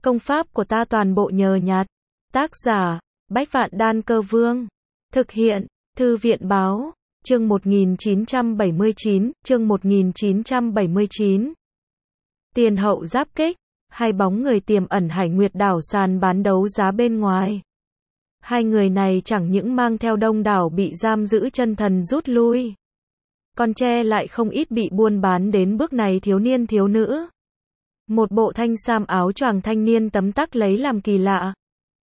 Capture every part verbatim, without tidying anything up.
Công pháp của ta toàn bộ nhờ nhặt. Tác giả, Bách Vạn Đan Cơ Vương. Thực hiện, Thư viện Báo. Chương một nghìn chín trăm bảy mươi chín, chương một nghìn chín trăm bảy mươi chín. Tiền hậu giáp kích, hai bóng người tiềm ẩn Hải Nguyệt đảo sàn bán đấu giá bên ngoài. Hai người này chẳng những mang theo đông đảo bị giam giữ chân thần rút lui, còn che lại không ít bị buôn bán đến bước này thiếu niên thiếu nữ. Một bộ thanh sam áo choàng thanh niên tấm tắc lấy làm kỳ lạ.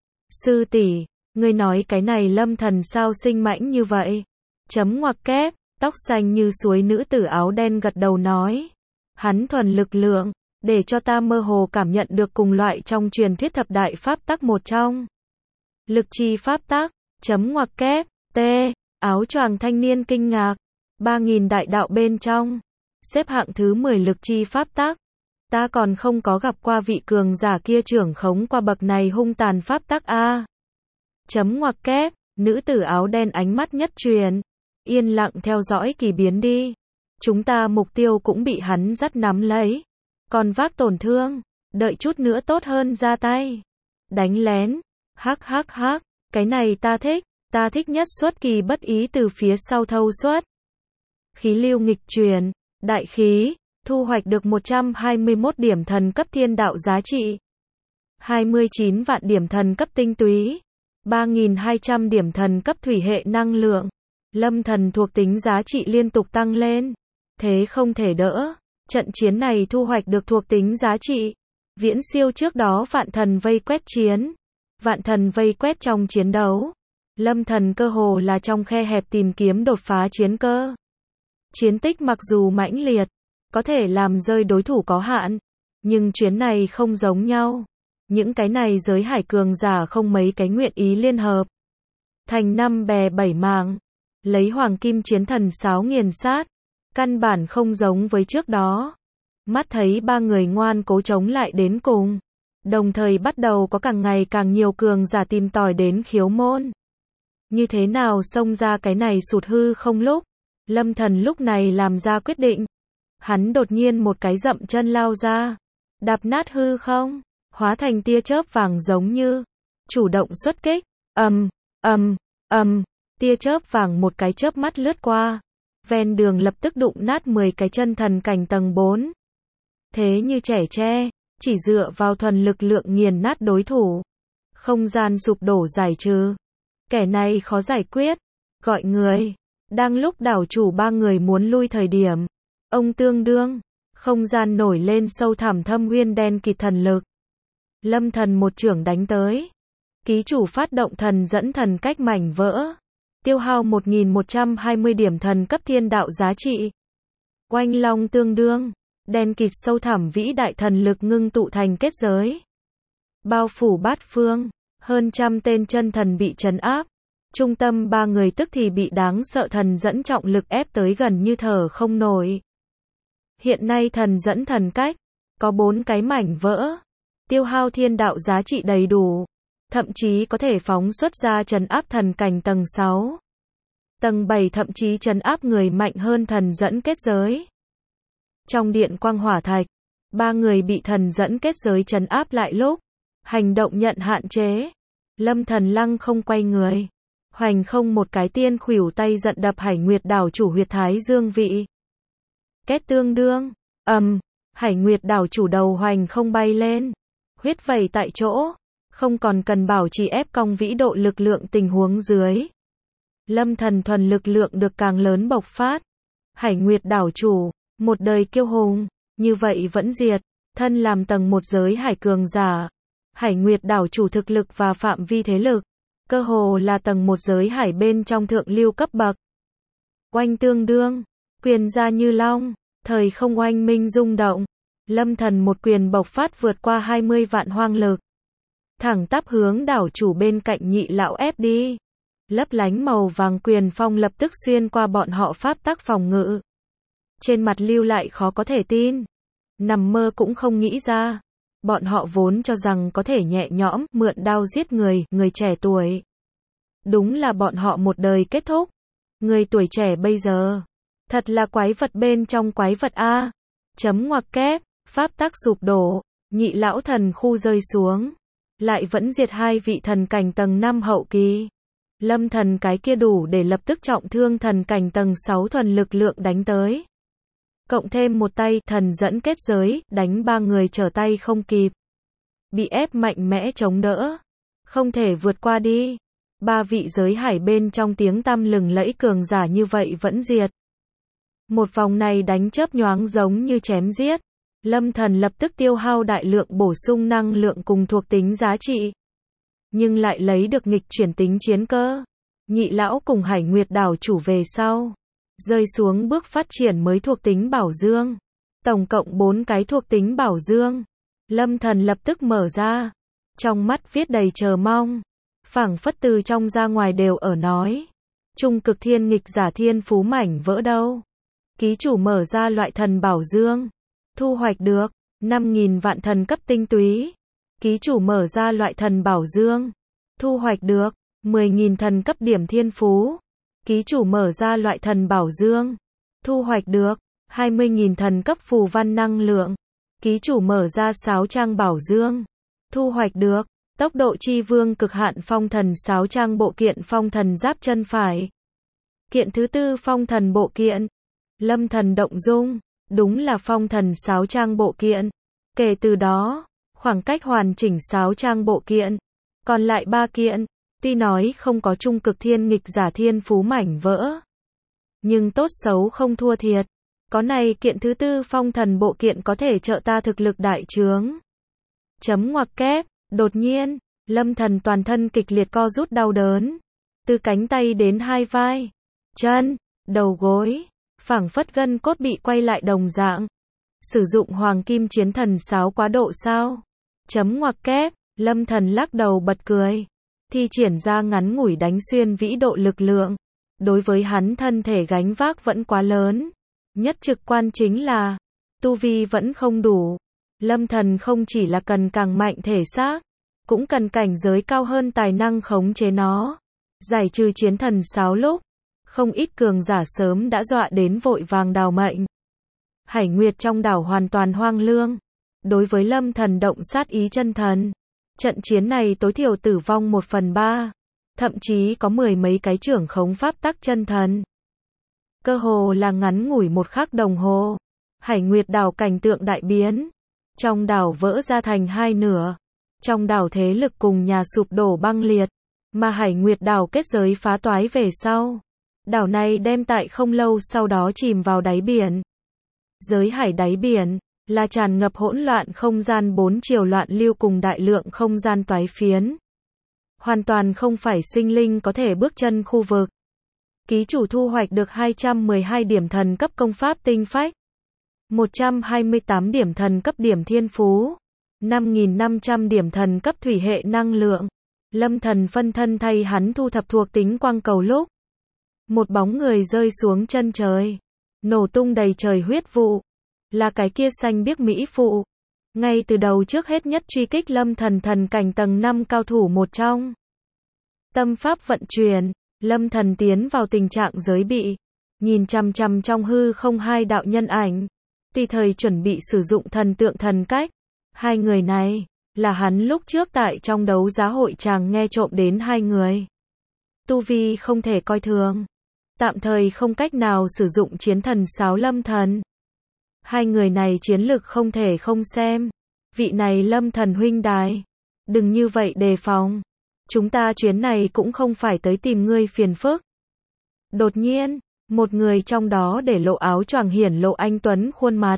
Sư tỷ, ngươi nói cái này Lâm Thần sao sinh mãnh như vậy? Chấm ngoặc kép, tóc xanh như suối nữ tử áo đen gật đầu nói. Hắn thuần lực lượng, để cho ta mơ hồ cảm nhận được cùng loại trong truyền thuyết thập đại pháp tắc một trong. Lực chi pháp tắc, chấm ngoặc kép, t, áo choàng thanh niên kinh ngạc. Ba nghìn đại đạo bên trong, xếp hạng thứ mười lực chi pháp tắc. Ta còn không có gặp qua vị cường giả kia trưởng khống qua bậc này hung tàn pháp tắc a. Chấm ngoặc kép, nữ tử áo đen ánh mắt nhất truyền, yên lặng theo dõi kỳ biến đi. Chúng ta mục tiêu cũng bị hắn dắt nắm lấy, còn vác tổn thương, đợi chút nữa tốt hơn ra tay. Đánh lén, hắc hắc hắc, cái này ta thích, ta thích nhất xuất kỳ bất ý từ phía sau thâu xuất. Khí lưu nghịch truyền, đại khí, thu hoạch được một trăm hai mươi mốt điểm thần cấp thiên đạo giá trị, hai mươi chín vạn điểm thần cấp tinh túy, ba nghìn hai trăm điểm thần cấp thủy hệ năng lượng. Lâm Thần thuộc tính giá trị liên tục tăng lên, thế không thể đỡ. Trận chiến này thu hoạch được thuộc tính giá trị viễn siêu trước đó vạn thần vây quét chiến. Vạn thần vây quét trong chiến đấu, Lâm Thần cơ hồ là trong khe hẹp tìm kiếm đột phá chiến cơ. Chiến tích mặc dù mãnh liệt, có thể làm rơi đối thủ có hạn, nhưng chuyến này không giống nhau. Những cái này giới hải cường giả không mấy cái nguyện ý liên hợp thành năm bè bảy mảng, lấy hoàng kim chiến thần sáo nghiền sát, căn bản không giống với trước đó. Mắt thấy ba người ngoan cố chống lại đến cùng, đồng thời bắt đầu có càng ngày càng nhiều cường giả tìm tòi đến khiếu môn. Như thế nào xông ra cái này sụt hư không lúc, Lâm Thần lúc này làm ra quyết định. Hắn đột nhiên một cái dậm chân lao ra, đạp nát hư không, hóa thành tia chớp vàng giống như chủ động xuất kích. Ầm, ầm, ầm, tia chớp vàng một cái chớp mắt lướt qua, ven đường lập tức đụng nát mười cái chân thần cảnh tầng bốn. Thế như trẻ tre, chỉ dựa vào thuần lực lượng nghiền nát đối thủ. Không gian sụp đổ giải trừ. Kẻ này khó giải quyết. Gọi người. Đang lúc đảo chủ ba người muốn lui thời điểm, ông tương đương, không gian nổi lên sâu thẳm thâm uyên đen kịt thần lực. Lâm Thần một chưởng đánh tới. Ký chủ phát động thần dẫn thần cách mảnh vỡ. Tiêu hao một nghìn một trăm hai mươi điểm thần cấp thiên đạo giá trị. Oanh long tương đương, đen kịt sâu thẳm vĩ đại thần lực ngưng tụ thành kết giới, bao phủ bát phương, hơn trăm tên chân thần bị trấn áp. Trung tâm ba người tức thì bị đáng sợ thần dẫn trọng lực ép tới gần như thở không nổi. Hiện nay thần dẫn thần cách có bốn cái mảnh vỡ, tiêu hao thiên đạo giá trị đầy đủ, thậm chí có thể phóng xuất ra trấn áp thần cảnh tầng sáu. Tầng bảy thậm chí trấn áp người mạnh hơn thần dẫn kết giới. Trong điện quang hỏa thạch, ba người bị thần dẫn kết giới trấn áp lại lúc hành động nhận hạn chế. Lâm Thần lăng không quay người, hoành không một cái tiên khuỷu tay giận đập Hải Nguyệt đảo chủ huyệt thái dương vị. Kết tương đương, ầm, um, Hải Nguyệt đảo chủ đầu hoành không bay lên, huyết vẩy tại chỗ, không còn cần bảo trì ép cong vĩ độ lực lượng tình huống dưới. Lâm Thần thuần lực lượng được càng lớn bộc phát. Hải Nguyệt đảo chủ, một đời kiêu hùng, như vậy vẫn diệt, thân làm tầng một giới hải cường giả. Hải Nguyệt đảo chủ thực lực và phạm vi thế lực, cơ hồ là tầng một giới hải bên trong thượng lưu cấp bậc. Oanh tương đương, quyền ra như long, thời không oanh minh rung động. Lâm Thần một quyền bộc phát vượt qua hai mươi vạn hoang lực, thẳng tắp hướng đảo chủ bên cạnh nhị lão ép đi. Lấp lánh màu vàng quyền phong lập tức xuyên qua bọn họ pháp tắc phòng ngự. Trên mặt lưu lại khó có thể tin. Nằm mơ cũng không nghĩ ra. Bọn họ vốn cho rằng có thể nhẹ nhõm mượn đao giết người, người trẻ tuổi. Đúng là bọn họ một đời kết thúc. Người tuổi trẻ bây giờ, thật là quái vật bên trong quái vật a. Chấm ngoặc kép, pháp tắc sụp đổ, nhị lão thần khu rơi xuống, lại vẫn diệt hai vị thần cảnh tầng năm hậu kỳ. Lâm thần cái kia đủ để lập tức trọng thương thần cảnh tầng sáu thuần lực lượng đánh tới. Cộng thêm một tay thần dẫn kết giới, đánh ba người trở tay không kịp. Bị ép mạnh mẽ chống đỡ. Không thể vượt qua đi. Ba vị giới hải bên trong tiếng tăm lừng lẫy cường giả như vậy vẫn diệt. Một vòng này đánh chớp nhoáng giống như chém giết. Lâm thần lập tức tiêu hao đại lượng bổ sung năng lượng cùng thuộc tính giá trị. Nhưng lại lấy được nghịch chuyển tính chiến cơ. Nhị lão cùng Hải Nguyệt đảo chủ về sau. Rơi xuống bước phát triển mới thuộc tính bảo dương. Tổng cộng bốn cái thuộc tính bảo dương. Lâm thần lập tức mở ra. Trong mắt viết đầy chờ mong. Phảng phất từ trong ra ngoài đều ở nói. Trung cực thiên nghịch giả thiên phú mảnh vỡ đâu. Ký chủ mở ra loại thần bảo dương. Thu hoạch được năm nghìn vạn thần cấp tinh túy. Ký chủ mở ra loại thần bảo dương. Thu hoạch được mười nghìn thần cấp điểm thiên phú. Ký chủ mở ra loại thần bảo dương. Thu hoạch được hai mươi nghìn thần cấp phù văn năng lượng. Ký chủ mở ra sáu trang bảo dương. Thu hoạch được tốc độ chi vương cực hạn phong thần sáu trang bộ kiện phong thần giáp chân phải. Kiện thứ tư phong thần bộ kiện. Lâm thần động dung, đúng là phong thần sáu trang bộ kiện. Kể từ đó, khoảng cách hoàn chỉnh sáu trang bộ kiện. Còn lại ba kiện, tuy nói không có trung cực thiên nghịch giả thiên phú mảnh vỡ. Nhưng tốt xấu không thua thiệt. Có này kiện thứ tư phong thần bộ kiện có thể trợ ta thực lực đại trướng. Chấm ngoặc kép, đột nhiên, Lâm thần toàn thân kịch liệt co rút đau đớn. Từ cánh tay đến hai vai, chân, đầu gối, phảng phất gân cốt bị quay lại đồng dạng. Sử dụng hoàng kim chiến thần sáo quá độ sao? Chấm ngoặc kép, Lâm thần lắc đầu bật cười. Thi triển ra ngắn ngủi đánh xuyên vĩ độ lực lượng. Đối với hắn thân thể gánh vác vẫn quá lớn. Nhất trực quan chính là, tu vi vẫn không đủ. Lâm thần không chỉ là cần càng mạnh thể xác, cũng cần cảnh giới cao hơn tài năng khống chế nó. Giải trừ chiến thần sáo lúc, không ít cường giả sớm đã dọa đến vội vàng đào mệnh. Hải Nguyệt trong đảo hoàn toàn hoang lương. Đối với Lâm thần động sát ý chân thần. Trận chiến này tối thiểu tử vong một phần ba. Thậm chí có mười mấy cái trưởng khống pháp tắc chân thần. Cơ hồ là ngắn ngủi một khắc đồng hồ. Hải Nguyệt đảo cảnh tượng đại biến. Trong đảo vỡ ra thành hai nửa. Trong đảo thế lực cùng nhà sụp đổ băng liệt. Mà Hải Nguyệt đảo kết giới phá toái về sau. Đảo này đem tại không lâu sau đó chìm vào đáy biển. Giới hải đáy biển là tràn ngập hỗn loạn không gian bốn chiều loạn lưu cùng đại lượng không gian toái phiến. Hoàn toàn không phải sinh linh có thể bước chân khu vực. Ký chủ thu hoạch được hai trăm mười hai điểm thần cấp công pháp tinh phách. một trăm hai mươi tám điểm thần cấp điểm thiên phú. năm nghìn năm trăm điểm thần cấp thủy hệ năng lượng. Lâm thần phân thân thay hắn thu thập thuộc tính quang cầu lúc. Một bóng người rơi xuống chân trời. Nổ tung đầy trời huyết vụ. Là cái kia xanh biếc mỹ phụ. Ngay từ đầu trước hết nhất truy kích Lâm thần thần cảnh tầng năm cao thủ một trong. Tâm pháp vận chuyển. Lâm thần tiến vào tình trạng giới bị. Nhìn chằm chằm trong hư không hai đạo nhân ảnh. Tùy thời chuẩn bị sử dụng thần tượng thần cách. Hai người này, là hắn lúc trước tại trong đấu giá hội chàng nghe trộm đến hai người. Tu vi không thể coi thường. Tạm thời không cách nào sử dụng chiến thần sáo Lâm thần. Hai người này chiến lực không thể không xem. Vị này Lâm thần huynh đài. Đừng như vậy đề phòng. Chúng ta chuyến này cũng không phải tới tìm ngươi phiền phức. Đột nhiên, một người trong đó để lộ áo choàng hiển lộ anh tuấn khuôn mặt.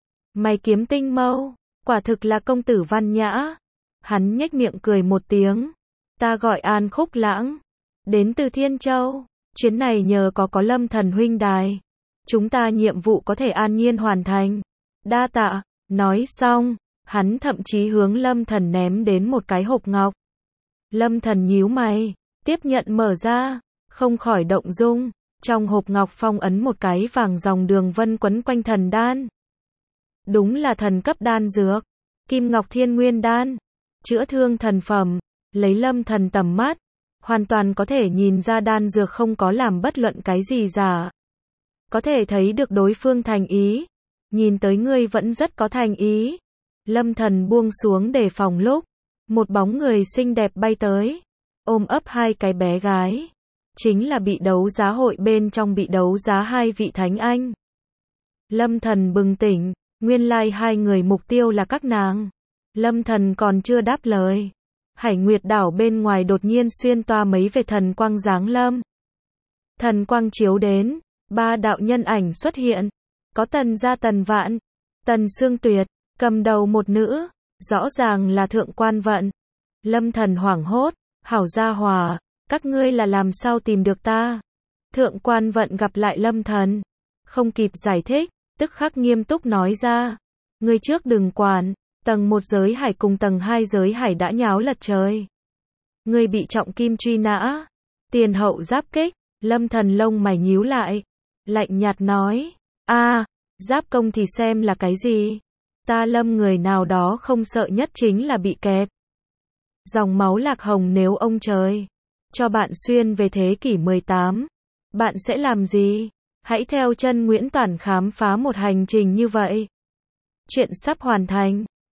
Mày kiếm tinh mâu, quả thực là công tử văn nhã. Hắn nhếch miệng cười một tiếng. Ta gọi An Khúc Lãng. Đến từ Thiên Châu. Chuyến này nhờ có có Lâm thần huynh đài. Chúng ta nhiệm vụ có thể an nhiên hoàn thành. Đa tạ. Nói xong, hắn thậm chí hướng Lâm thần ném đến một cái hộp ngọc. Lâm thần nhíu mày, tiếp nhận mở ra, không khỏi động dung. Trong hộp ngọc phong ấn một cái vàng dòng đường vân quấn quanh thần đan. Đúng là thần cấp đan dược. Kim Ngọc Thiên Nguyên đan. Chữa thương thần phẩm. Lấy Lâm thần tầm mắt. Hoàn toàn có thể nhìn ra đan dược không có làm bất luận cái gì giả. Có thể thấy được đối phương thành ý. Nhìn tới ngươi vẫn rất có thành ý. Lâm Thần buông xuống để phòng lúc, một bóng người xinh đẹp bay tới, ôm ấp hai cái bé gái. Chính là bị đấu giá hội bên trong bị đấu giá hai vị thánh anh. Lâm Thần bừng tỉnh, nguyên lai hai người mục tiêu là các nàng. Lâm Thần còn chưa đáp lời. Hải Nguyệt đảo bên ngoài đột nhiên xuyên toa mấy vệt thần quang giáng lâm. Thần quang chiếu đến, ba đạo nhân ảnh xuất hiện. Có Tần Gia Tần Vạn, Tần Sương Tuyệt, cầm đầu một nữ, rõ ràng là Thượng Quan Vận. Lâm Thần hoảng hốt, hảo gia hòa, các ngươi là làm sao tìm được ta? Thượng Quan Vận gặp lại Lâm Thần, không kịp giải thích, tức khắc nghiêm túc nói ra. Ngươi trước đừng quản, tầng một giới hải cùng tầng hai giới hải đã nháo lật trời. Ngươi bị trọng kim truy nã, tiền hậu giáp kích. Lâm Thần lông mày nhíu lại, lạnh nhạt nói, a, giáp công thì xem là cái gì? Ta Lâm người nào đó không sợ nhất chính là bị kẹp. Dòng máu lạc hồng nếu ông trời cho bạn xuyên về thế kỷ mười tám, bạn sẽ làm gì? Hãy theo chân Nguyễn Toản khám phá một hành trình như vậy. Chuyện sắp hoàn thành.